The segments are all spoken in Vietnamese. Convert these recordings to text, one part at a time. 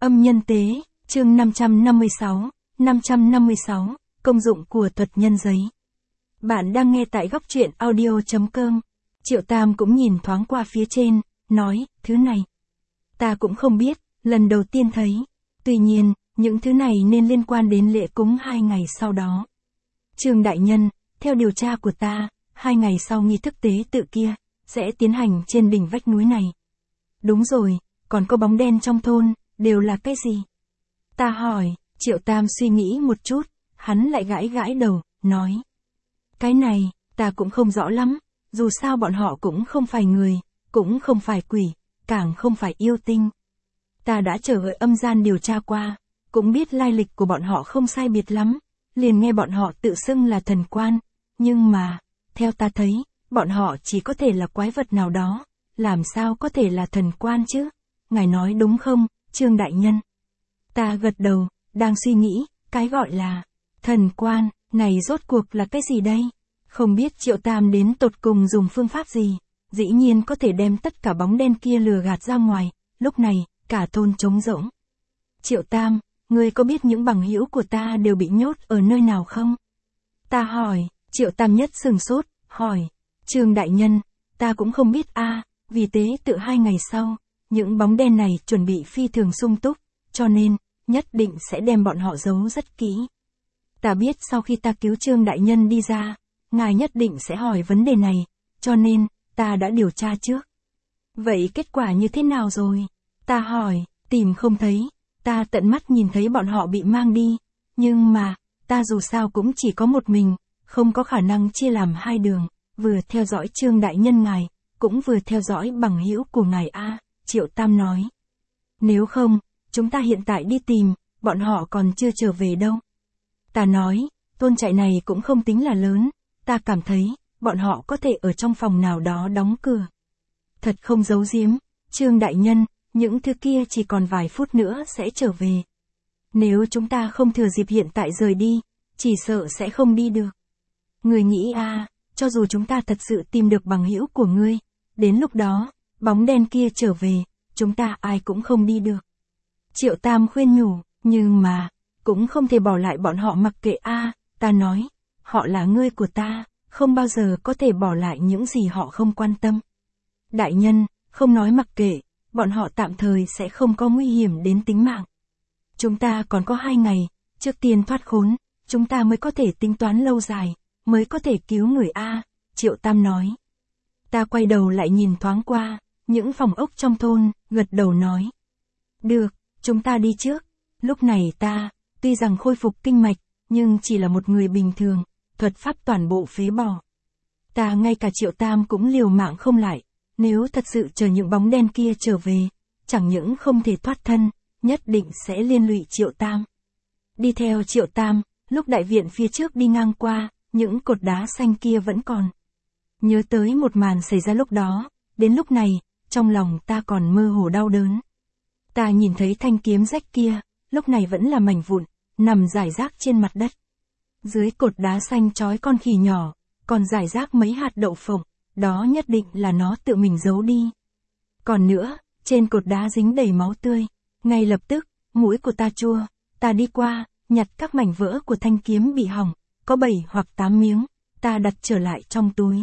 Âm nhân tế, chương 556, công dụng của thuật nhân giấy. Bạn đang nghe tại góc truyện audio.com. Triệu Tam cũng nhìn thoáng qua phía trên, nói, thứ này. Ta cũng không biết, lần đầu tiên thấy. Tuy nhiên, những thứ này nên liên quan đến lễ cúng 2 ngày sau đó. Trương đại nhân, theo điều tra của ta, 2 ngày sau nghi thức tế tự kia, sẽ tiến hành trên đỉnh vách núi này. Đúng rồi, còn có bóng đen trong thôn, đều là cái gì? Ta hỏi, Triệu Tam suy nghĩ một chút, hắn lại gãi gãi đầu, nói. Cái này, ta cũng không rõ lắm, dù sao bọn họ cũng không phải người, cũng không phải quỷ, càng không phải yêu tinh. Ta đã trở về âm gian điều tra qua, cũng biết lai lịch của bọn họ không sai biệt lắm, liền nghe bọn họ tự xưng là thần quan, nhưng mà, theo ta thấy, bọn họ chỉ có thể là quái vật nào đó, làm sao có thể là thần quan chứ? Ngài nói đúng không, Trương đại nhân? Ta gật đầu, đang suy nghĩ, cái gọi là thần quan, này rốt cuộc là cái gì đây? Không biết Triệu Tam đến tột cùng dùng phương pháp gì, dĩ nhiên có thể đem tất cả bóng đen kia lừa gạt ra ngoài, lúc này, cả thôn trống rỗng. Triệu Tam, ngươi có biết những bằng hữu của ta đều bị nhốt ở nơi nào không? Ta hỏi, Triệu Tam nhất sừng sốt, hỏi, Trương đại nhân, ta cũng không biết vì tế tự 2 ngày sau, những bóng đen này chuẩn bị phi thường sung túc, cho nên, nhất định sẽ đem bọn họ giấu rất kỹ. Ta biết sau khi ta cứu Trương đại nhân đi ra, ngài nhất định sẽ hỏi vấn đề này, cho nên, ta đã điều tra trước. Vậy kết quả như thế nào rồi? Ta hỏi, tìm không thấy, ta tận mắt nhìn thấy bọn họ bị mang đi, nhưng mà, ta dù sao cũng chỉ có một mình, không có khả năng chia làm 2 đường, vừa theo dõi Trương đại nhân ngài, cũng vừa theo dõi bằng hữu của ngài Triệu Tam nói. Nếu không, chúng ta hiện tại đi tìm, bọn họ còn chưa trở về đâu. Ta nói, thôn trại này cũng không tính là lớn, ta cảm thấy, bọn họ có thể ở trong phòng nào đó đóng cửa. Thật không giấu giếm, Trương đại nhân, những thứ kia chỉ còn vài phút nữa sẽ trở về. Nếu chúng ta không thừa dịp hiện tại rời đi, chỉ sợ sẽ không đi được. Người nghĩ cho dù chúng ta thật sự tìm được bằng hữu của ngươi, đến lúc đó, bóng đen kia trở về, chúng ta ai cũng không đi được. Triệu Tam khuyên nhủ, nhưng mà, cũng không thể bỏ lại bọn họ mặc kệ ta nói, họ là ngươi của ta, không bao giờ có thể bỏ lại những gì họ không quan tâm. Đại nhân, không nói mặc kệ, bọn họ tạm thời sẽ không có nguy hiểm đến tính mạng. Chúng ta còn có 2 ngày, trước tiên thoát khốn, chúng ta mới có thể tính toán lâu dài, mới có thể cứu người Triệu Tam nói. Ta quay đầu lại nhìn thoáng qua, những phòng ốc trong thôn, gật đầu nói. Được, chúng ta đi trước. Lúc này ta, tuy rằng khôi phục kinh mạch, nhưng chỉ là một người bình thường, thuật pháp toàn bộ phế bỏ. Ta ngay cả Triệu Tam cũng liều mạng không lại, nếu thật sự chờ những bóng đen kia trở về, chẳng những không thể thoát thân, nhất định sẽ liên lụy Triệu Tam. Đi theo Triệu Tam, lúc đại viện phía trước đi ngang qua, những cột đá xanh kia vẫn còn. Nhớ tới một màn xảy ra lúc đó, đến lúc này, trong lòng ta còn mơ hồ đau đớn. Ta nhìn thấy thanh kiếm rách kia, lúc này vẫn là mảnh vụn, nằm rải rác trên mặt đất. Dưới cột đá xanh trói con khỉ nhỏ, còn rải rác mấy hạt đậu phộng, đó nhất định là nó tự mình giấu đi. Còn nữa, trên cột đá dính đầy máu tươi, ngay lập tức, mũi của ta chua, ta đi qua, nhặt các mảnh vỡ của thanh kiếm bị hỏng, có 7 hoặc 8 miếng, ta đặt trở lại trong túi.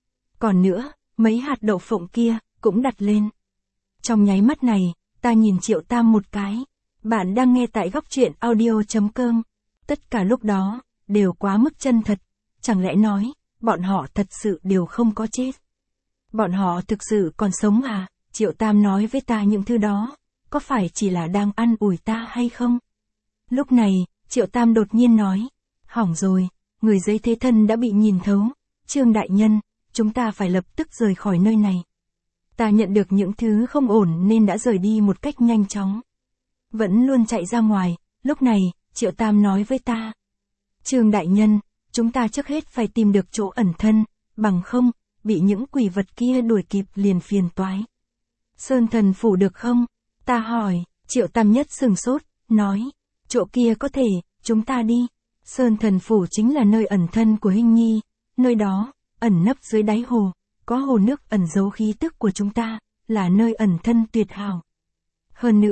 Còn nữa, mấy hạt đậu phộng kia, cũng đặt lên. Trong nháy mắt này, ta nhìn Triệu Tam một cái. Bạn đang nghe tại góc truyện audio.com. Tất cả lúc đó, đều quá mức chân thật. Chẳng lẽ nói, bọn họ thật sự đều không có chết. Bọn họ thực sự còn sống Triệu Tam nói với ta những thứ đó, có phải chỉ là đang ăn ủi ta hay không? Lúc này, Triệu Tam đột nhiên nói, hỏng rồi, người giấy thế thân đã bị nhìn thấu. Trương đại nhân, chúng ta phải lập tức rời khỏi nơi này. Ta nhận được những thứ không ổn nên đã rời đi một cách nhanh chóng. Vẫn luôn chạy ra ngoài, lúc này, Triệu Tam nói với ta. Trương đại nhân, chúng ta trước hết phải tìm được chỗ ẩn thân, bằng không, bị những quỷ vật kia đuổi kịp liền phiền toái. Sơn thần phủ được không? Ta hỏi, Triệu Tam nhất sừng sốt, nói, chỗ kia có thể, chúng ta đi. Sơn thần phủ chính là nơi ẩn thân của Hinh Nhi, nơi đó, ẩn nấp dưới đáy hồ, có hồ nước ẩn giấu khí tức của chúng ta, là nơi ẩn thân tuyệt hảo. Hơn nữa,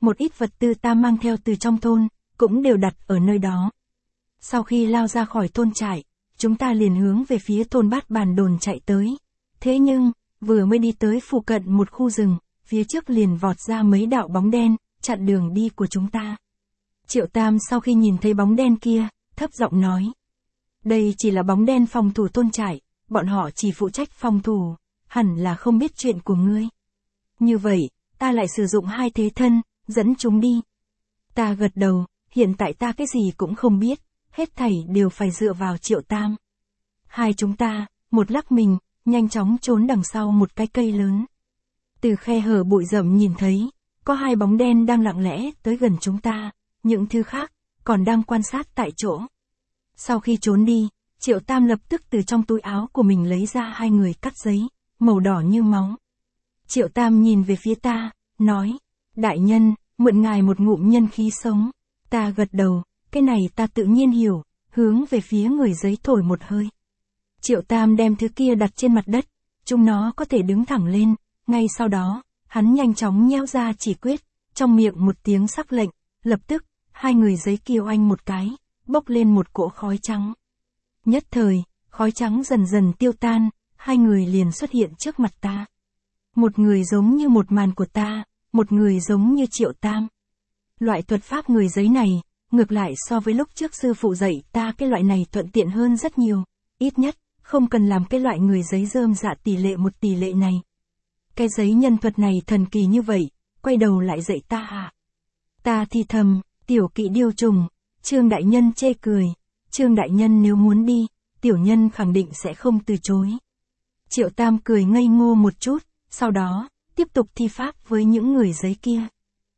một ít vật tư ta mang theo từ trong thôn, cũng đều đặt ở nơi đó. Sau khi lao ra khỏi thôn trại, chúng ta liền hướng về phía thôn Bát Bàn Đồn chạy tới. Thế nhưng, vừa mới đi tới phụ cận một khu rừng, phía trước liền vọt ra mấy đạo bóng đen, chặn đường đi của chúng ta. Triệu Tam sau khi nhìn thấy bóng đen kia, thấp giọng nói. Đây chỉ là bóng đen phòng thủ thôn trại, bọn họ chỉ phụ trách phòng thủ, hẳn là không biết chuyện của ngươi. Như vậy, ta lại sử dụng 2 thế thân, dẫn chúng đi. Ta gật đầu, hiện tại ta cái gì cũng không biết, hết thảy đều phải dựa vào Triệu Tam. Hai chúng ta, một lắc mình, nhanh chóng trốn đằng sau một cái cây lớn. Từ khe hở bụi rậm nhìn thấy, có 2 bóng đen đang lặng lẽ tới gần chúng ta, những thứ khác, còn đang quan sát tại chỗ. Sau khi trốn đi, Triệu Tam lập tức từ trong túi áo của mình lấy ra 2 người cắt giấy, màu đỏ như máu. Triệu Tam nhìn về phía ta, nói, đại nhân, mượn ngài một ngụm nhân khí sống. Ta gật đầu, cái này ta tự nhiên hiểu, hướng về phía người giấy thổi một hơi. Triệu Tam đem thứ kia đặt trên mặt đất, chúng nó có thể đứng thẳng lên, ngay sau đó, hắn nhanh chóng nheo ra chỉ quyết, trong miệng một tiếng sắc lệnh, lập tức, 2 người giấy kia oanh một cái, bốc lên một cỗ khói trắng. Nhất thời, khói trắng dần dần tiêu tan, 2 người liền xuất hiện trước mặt ta. Một người giống như một màn của ta, một người giống như Triệu Tam. Loại thuật pháp người giấy này, ngược lại so với lúc trước sư phụ dạy ta cái loại này thuận tiện hơn rất nhiều, ít nhất, không cần làm cái loại người giấy rơm dạ tỷ lệ một tỷ lệ này. Cái giấy nhân thuật này thần kỳ như vậy, quay đầu lại dạy ta à? Ta thì thầm, tiểu kỵ điêu trùng, Trương đại nhân chê cười, Trương đại nhân nếu muốn đi, tiểu nhân khẳng định sẽ không từ chối. Triệu Tam cười ngây ngô một chút, sau đó, tiếp tục thi pháp với những người giấy kia.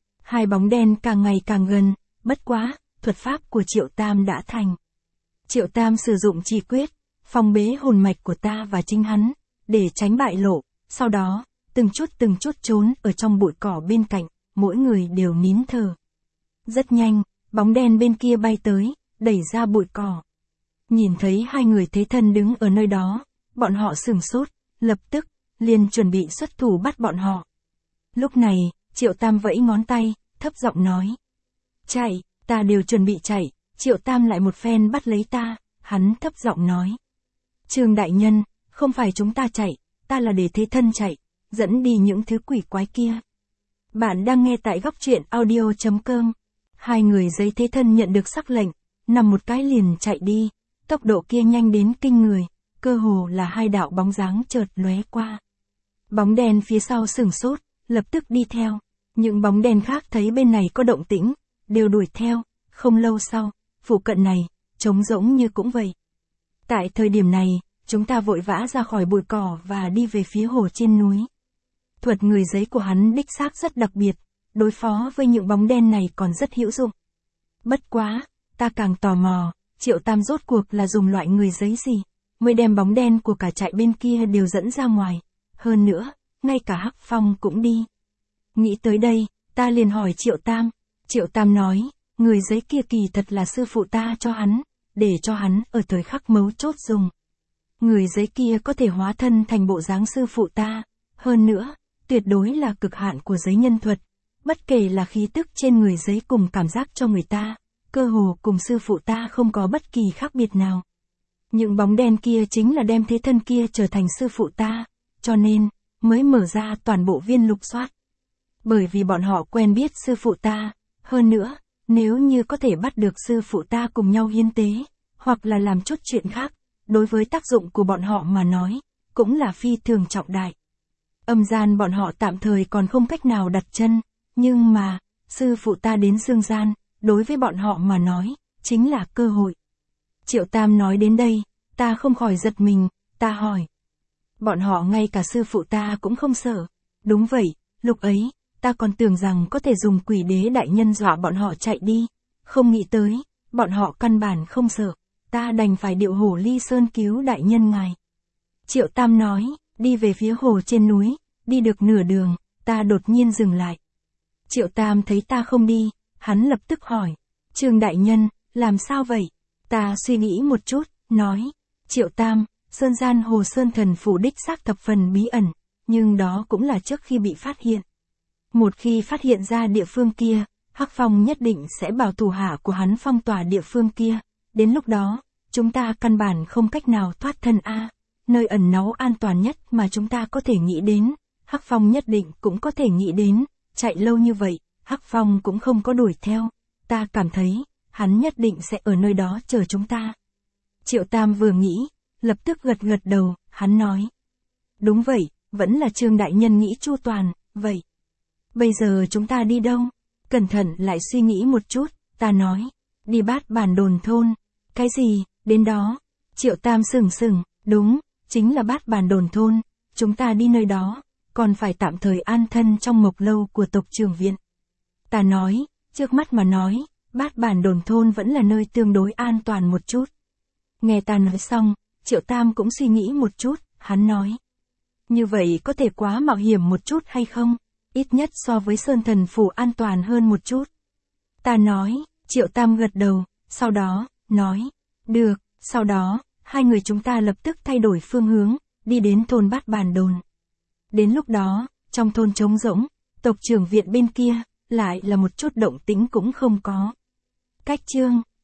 2 bóng đen càng ngày càng gần, bất quá, thuật pháp của Triệu Tam đã thành. Triệu Tam sử dụng chỉ quyết, phong bế hồn mạch của ta và chính hắn, để tránh bại lộ, sau đó, từng chút trốn ở trong bụi cỏ bên cạnh, mỗi người đều nín thở. Rất nhanh, bóng đen bên kia bay tới, đẩy ra bụi cỏ. Nhìn thấy 2 người thế thân đứng ở nơi đó, bọn họ sửng sốt, lập tức, liền chuẩn bị xuất thủ bắt bọn họ. Lúc này, Triệu Tam vẫy ngón tay, thấp giọng nói. Chạy, ta đều chuẩn bị chạy, Triệu Tam lại một phen bắt lấy ta, hắn thấp giọng nói. Trương đại nhân, không phải chúng ta chạy, ta là để thế thân chạy, dẫn đi những thứ quỷ quái kia. Bạn đang nghe tại góc truyện audio.com. 2 người giấy thế thân nhận được sắc lệnh, nằm một cái liền chạy đi, tốc độ kia nhanh đến kinh người, cơ hồ là 2 đạo bóng dáng chợt lóe qua. Bóng đen phía sau sửng sốt, lập tức đi theo. Những bóng đen khác thấy bên này có động tĩnh, đều đuổi theo, không lâu sau, phụ cận này, trống rỗng như cũng vậy. Tại thời điểm này, chúng ta vội vã ra khỏi bụi cỏ và đi về phía hồ trên núi. Thuật người giấy của hắn đích xác rất đặc biệt, đối phó với những bóng đen này còn rất hữu dụng. Bất quá, ta càng tò mò, Triệu Tam rốt cuộc là dùng loại người giấy gì, mới đem bóng đen của cả trại bên kia đều dẫn ra ngoài. Hơn nữa, ngay cả Hắc Phong cũng đi. Nghĩ tới đây, ta liền hỏi Triệu Tam. Triệu Tam nói, người giấy kia kỳ thật là sư phụ ta cho hắn, để cho hắn ở thời khắc mấu chốt dùng. Người giấy kia có thể hóa thân thành bộ dáng sư phụ ta, hơn nữa, tuyệt đối là cực hạn của giấy nhân thuật. Bất kể là khí tức trên người giấy cùng cảm giác cho người ta, cơ hồ cùng sư phụ ta không có bất kỳ khác biệt nào. Những bóng đen kia chính là đem thế thân kia trở thành sư phụ ta, cho nên, mới mở ra toàn bộ viên lục soát. Bởi vì bọn họ quen biết sư phụ ta, hơn nữa, nếu như có thể bắt được sư phụ ta cùng nhau hiến tế, hoặc là làm chút chuyện khác, đối với tác dụng của bọn họ mà nói, cũng là phi thường trọng đại. Âm gian bọn họ tạm thời còn không cách nào đặt chân, nhưng mà, sư phụ ta đến dương gian, đối với bọn họ mà nói, chính là cơ hội. Triệu Tam nói đến đây, ta không khỏi giật mình, ta hỏi. Bọn họ ngay cả sư phụ ta cũng không sợ. Đúng vậy, lúc ấy, ta còn tưởng rằng có thể dùng quỷ đế đại nhân dọa bọn họ chạy đi. Không nghĩ tới, bọn họ căn bản không sợ. Ta đành phải điệu hổ ly sơn cứu đại nhân ngài. Triệu Tam nói, đi về phía hồ trên núi, đi được nửa đường, ta đột nhiên dừng lại. Triệu Tam thấy ta không đi, hắn lập tức hỏi, Trương đại nhân, làm sao vậy? Ta suy nghĩ một chút, nói, Triệu Tam, Sơn gian hồ Sơn Thần phủ đích xác thập phần bí ẩn, nhưng đó cũng là trước khi bị phát hiện. Một khi phát hiện ra địa phương kia, Hắc Phong nhất định sẽ bảo thủ hạ của hắn phong tỏa địa phương kia. Đến lúc đó, chúng ta căn bản không cách nào thoát thân a. Nơi ẩn náu an toàn nhất mà chúng ta có thể nghĩ đến, Hắc Phong nhất định cũng có thể nghĩ đến. Chạy lâu như vậy, Hắc Phong cũng không có đuổi theo. Ta cảm thấy, hắn nhất định sẽ ở nơi đó chờ chúng ta. Triệu Tam vừa nghĩ, lập tức gật gật đầu, hắn nói. Đúng vậy, vẫn là Trương đại nhân nghĩ chu toàn, vậy. Bây giờ chúng ta đi đâu? Cẩn thận lại suy nghĩ một chút, ta nói. Đi Bát Bản Đồn thôn. Cái gì, đến đó? Triệu Tam sừng sừng, đúng, chính là Bát Bản Đồn thôn. Chúng ta đi nơi đó, còn phải tạm thời an thân trong mộc lâu của tộc trưởng viện. Ta nói, trước mắt mà nói, Bát Bản Đồn thôn vẫn là nơi tương đối an toàn một chút. Nghe ta nói xong, Triệu Tam cũng suy nghĩ một chút, hắn nói. Như vậy có thể quá mạo hiểm một chút hay không? Ít nhất so với Sơn Thần Phủ an toàn hơn một chút. Ta nói, Triệu Tam gật đầu, sau đó, nói. Được, sau đó, hai người chúng ta lập tức thay đổi phương hướng, đi đến thôn Bát Bản Đồn. Đến lúc đó, trong thôn trống rỗng, tộc trưởng viện bên kia, lại là một chút động tĩnh cũng không có. Cách chương